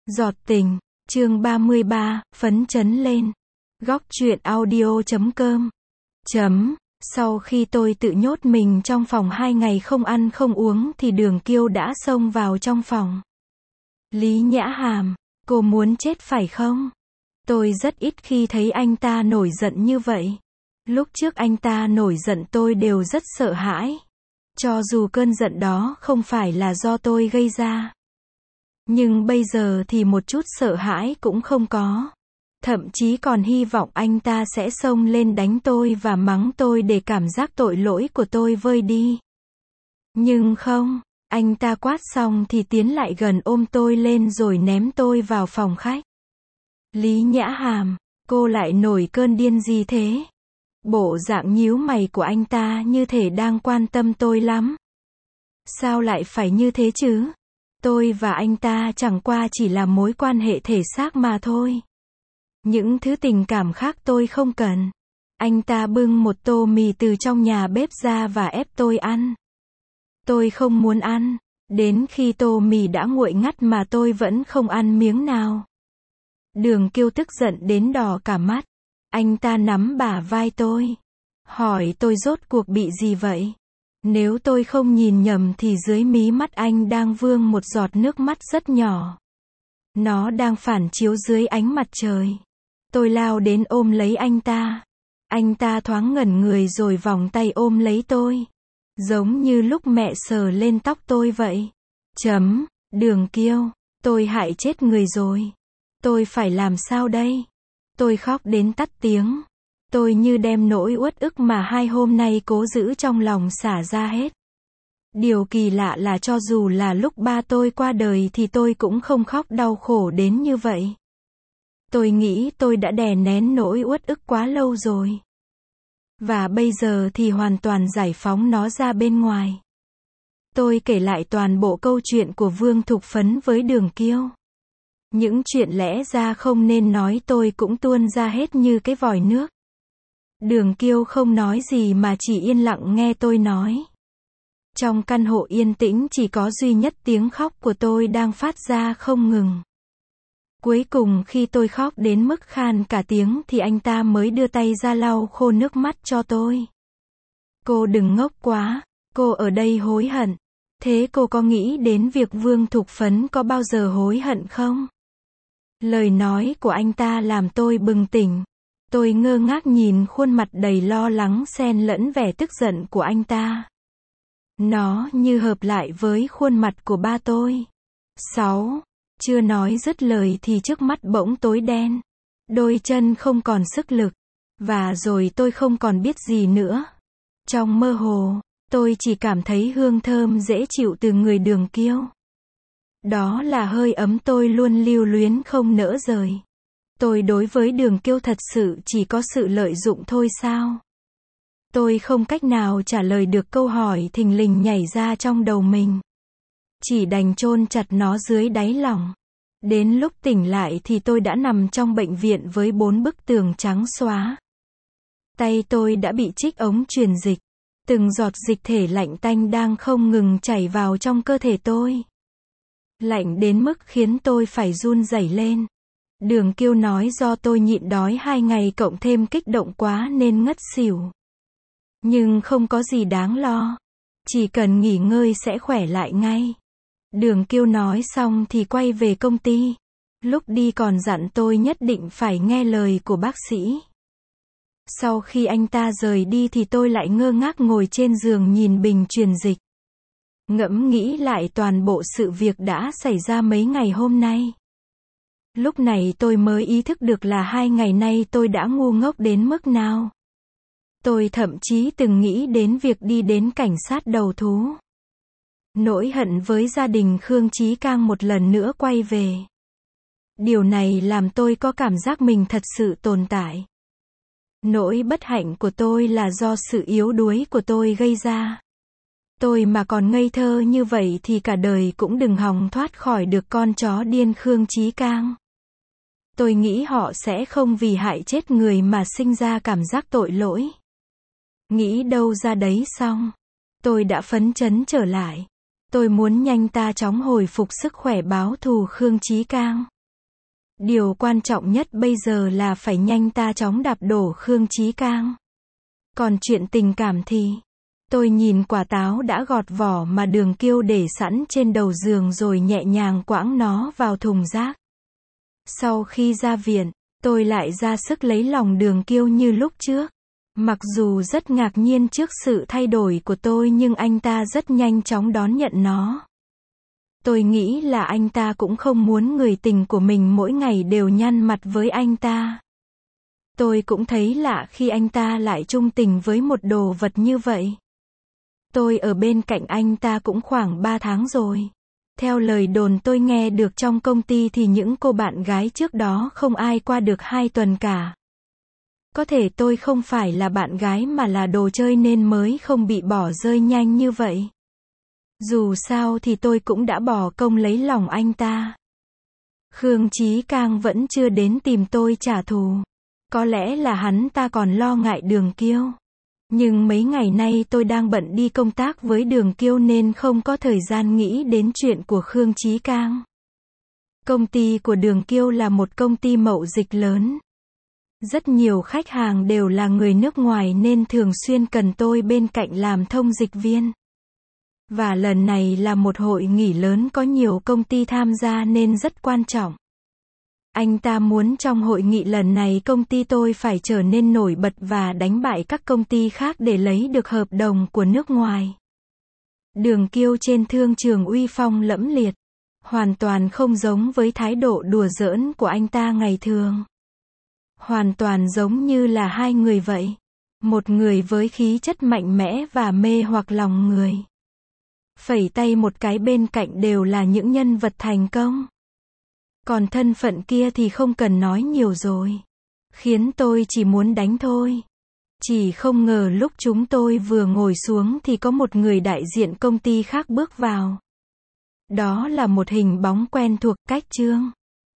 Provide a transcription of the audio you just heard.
Giọt tình, chương 33, phấn chấn lên. Góc truyện audio.com. Sau khi tôi tự nhốt mình trong phòng 2 ngày không ăn không uống thì Đường Kiêu đã xông vào trong phòng. Lý Nhã Hàm, cô muốn chết phải không? Tôi rất ít khi thấy anh ta nổi giận như vậy. Lúc trước anh ta nổi giận tôi đều rất sợ hãi. Cho dù cơn giận đó không phải là do tôi gây ra. Nhưng bây giờ thì một chút sợ hãi cũng không có. Thậm chí còn hy vọng anh ta sẽ xông lên đánh tôi và mắng tôi để cảm giác tội lỗi của tôi vơi đi. Nhưng không, anh ta quát xong thì tiến lại gần ôm tôi lên rồi ném tôi vào phòng khách. Lý Nhã Hàm, cô lại nổi cơn điên gì thế? Bộ dạng nhíu mày của anh ta như thể đang quan tâm tôi lắm. Sao lại phải như thế chứ? Tôi và anh ta chẳng qua chỉ là mối quan hệ thể xác mà thôi. Những thứ tình cảm khác tôi không cần. Anh ta bưng một tô mì từ trong nhà bếp ra và ép tôi ăn. Tôi không muốn ăn. Đến khi tô mì đã nguội ngắt mà tôi vẫn không ăn miếng nào. Đường Kiêu tức giận đến đỏ cả mắt. Anh ta nắm bả vai tôi. Hỏi tôi rốt cuộc bị gì vậy? Nếu tôi không nhìn nhầm thì dưới mí mắt anh đang vương một giọt nước mắt rất nhỏ. Nó đang phản chiếu dưới ánh mặt trời. Tôi lao đến ôm lấy anh ta. Anh ta thoáng ngẩn người rồi vòng tay ôm lấy tôi. Giống như lúc mẹ sờ lên tóc tôi vậy. Đường Kiêu, tôi hại chết người rồi. Tôi phải làm sao đây? Tôi khóc đến tắt tiếng. Tôi như đem nỗi uất ức mà 2 hôm nay cố giữ trong lòng xả ra hết. Điều kỳ lạ là cho dù là lúc ba tôi qua đời thì tôi cũng không khóc đau khổ đến như vậy. Tôi nghĩ tôi đã đè nén nỗi uất ức quá lâu rồi. Và bây giờ thì hoàn toàn giải phóng nó ra bên ngoài. Tôi kể lại toàn bộ câu chuyện của Vương Thục Phấn với Đường Kiêu. Những chuyện lẽ ra không nên nói tôi cũng tuôn ra hết như cái vòi nước. Đường Kiêu không nói gì mà chỉ yên lặng nghe tôi nói. Trong căn hộ yên tĩnh chỉ có duy nhất tiếng khóc của tôi đang phát ra không ngừng. Cuối cùng khi tôi khóc đến mức khan cả tiếng thì anh ta mới đưa tay ra lau khô nước mắt cho tôi. Cô đừng ngốc quá, cô ở đây hối hận. Thế cô có nghĩ đến việc Vương Thục Phấn có bao giờ hối hận không? Lời nói của anh ta làm tôi bừng tỉnh. Tôi ngơ ngác nhìn khuôn mặt đầy lo lắng xen lẫn vẻ tức giận của anh ta. Nó như hợp lại với khuôn mặt của ba tôi. 6. Chưa nói dứt lời thì trước mắt bỗng tối đen. Đôi chân không còn sức lực. Và rồi tôi không còn biết gì nữa. Trong mơ hồ, tôi chỉ cảm thấy hương thơm dễ chịu từ người Đường Kiêu. Đó là hơi ấm tôi luôn lưu luyến không nỡ rời. Tôi đối với Đường Kiêu thật sự chỉ có sự lợi dụng thôi sao? Tôi không cách nào trả lời được câu hỏi thình lình nhảy ra trong đầu mình. Chỉ đành chôn chặt nó dưới đáy lòng. Đến lúc tỉnh lại thì tôi đã nằm trong bệnh viện với 4 bức tường trắng xóa. Tay tôi đã bị trích ống truyền dịch. Từng giọt dịch thể lạnh tanh đang không ngừng chảy vào trong cơ thể tôi. Lạnh đến mức khiến tôi phải run rẩy lên. Đường Kiêu nói do tôi nhịn đói 2 ngày cộng thêm kích động quá nên ngất xỉu. Nhưng không có gì đáng lo. Chỉ cần nghỉ ngơi sẽ khỏe lại ngay. Đường Kiêu nói xong thì quay về công ty. Lúc đi còn dặn tôi nhất định phải nghe lời của bác sĩ. Sau khi anh ta rời đi thì tôi lại ngơ ngác ngồi trên giường nhìn bình truyền dịch. Ngẫm nghĩ lại toàn bộ sự việc đã xảy ra mấy ngày hôm nay. Lúc này tôi mới ý thức được là 2 ngày nay tôi đã ngu ngốc đến mức nào. Tôi thậm chí từng nghĩ đến việc đi đến cảnh sát đầu thú. Nỗi hận với gia đình Khương Chí Cang một lần nữa quay về. Điều này làm tôi có cảm giác mình thật sự tồn tại. Nỗi bất hạnh của tôi là do sự yếu đuối của tôi gây ra. Tôi mà còn ngây thơ như vậy thì cả đời cũng đừng hòng thoát khỏi được con chó điên Khương Chí Cang. Tôi nghĩ họ sẽ không vì hại chết người mà sinh ra cảm giác tội lỗi. Nghĩ đâu ra đấy xong. Tôi đã phấn chấn trở lại. Tôi muốn nhanh ta chóng hồi phục sức khỏe báo thù Khương Chí Cang. Điều quan trọng nhất bây giờ là phải nhanh ta chóng đạp đổ Khương Chí Cang. Còn chuyện tình cảm thì, tôi nhìn quả táo đã gọt vỏ mà Đường Kiêu để sẵn trên đầu giường rồi nhẹ nhàng quãng nó vào thùng rác. Sau khi ra viện, tôi lại ra sức lấy lòng Đường Kiêu như lúc trước. Mặc dù rất ngạc nhiên trước sự thay đổi của tôi nhưng anh ta rất nhanh chóng đón nhận nó. Tôi nghĩ là anh ta cũng không muốn người tình của mình mỗi ngày đều nhăn mặt với anh ta. Tôi cũng thấy lạ khi anh ta lại chung tình với một đồ vật như vậy. Tôi ở bên cạnh anh ta cũng khoảng 3 tháng rồi. Theo lời đồn tôi nghe được trong công ty thì những cô bạn gái trước đó không ai qua được 2 tuần cả. Có thể tôi không phải là bạn gái mà là đồ chơi nên mới không bị bỏ rơi nhanh như vậy. Dù sao thì tôi cũng đã bỏ công lấy lòng anh ta. Khương Chí Cang vẫn chưa đến tìm tôi trả thù. Có lẽ là hắn ta còn lo ngại Đường Kiêu. Nhưng mấy ngày nay tôi đang bận đi công tác với Đường Kiêu nên không có thời gian nghĩ đến chuyện của Khương Chí Cang. Công ty của Đường Kiêu là một công ty mậu dịch lớn. Rất nhiều khách hàng đều là người nước ngoài nên thường xuyên cần tôi bên cạnh làm thông dịch viên. Và lần này là một hội nghị lớn có nhiều công ty tham gia nên rất quan trọng. Anh ta muốn trong hội nghị lần này công ty tôi phải trở nên nổi bật và đánh bại các công ty khác để lấy được hợp đồng của nước ngoài. Đường Kiêu trên thương trường uy phong lẫm liệt, hoàn toàn không giống với thái độ đùa giỡn của anh ta ngày thường. Hoàn toàn giống như là hai người vậy. Một người với khí chất mạnh mẽ và mê hoặc lòng người. Phẩy tay một cái bên cạnh đều là những nhân vật thành công. Còn thân phận kia thì không cần nói nhiều rồi. Khiến tôi chỉ muốn đánh thôi. Chỉ không ngờ lúc chúng tôi vừa ngồi xuống thì có một người đại diện công ty khác bước vào. Đó là một hình bóng quen thuộc, Cách Trương.